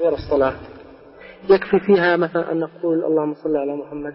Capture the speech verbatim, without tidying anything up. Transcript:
غير الصلاة يكفي فيها مثلا أن نقول اللهم صل على محمد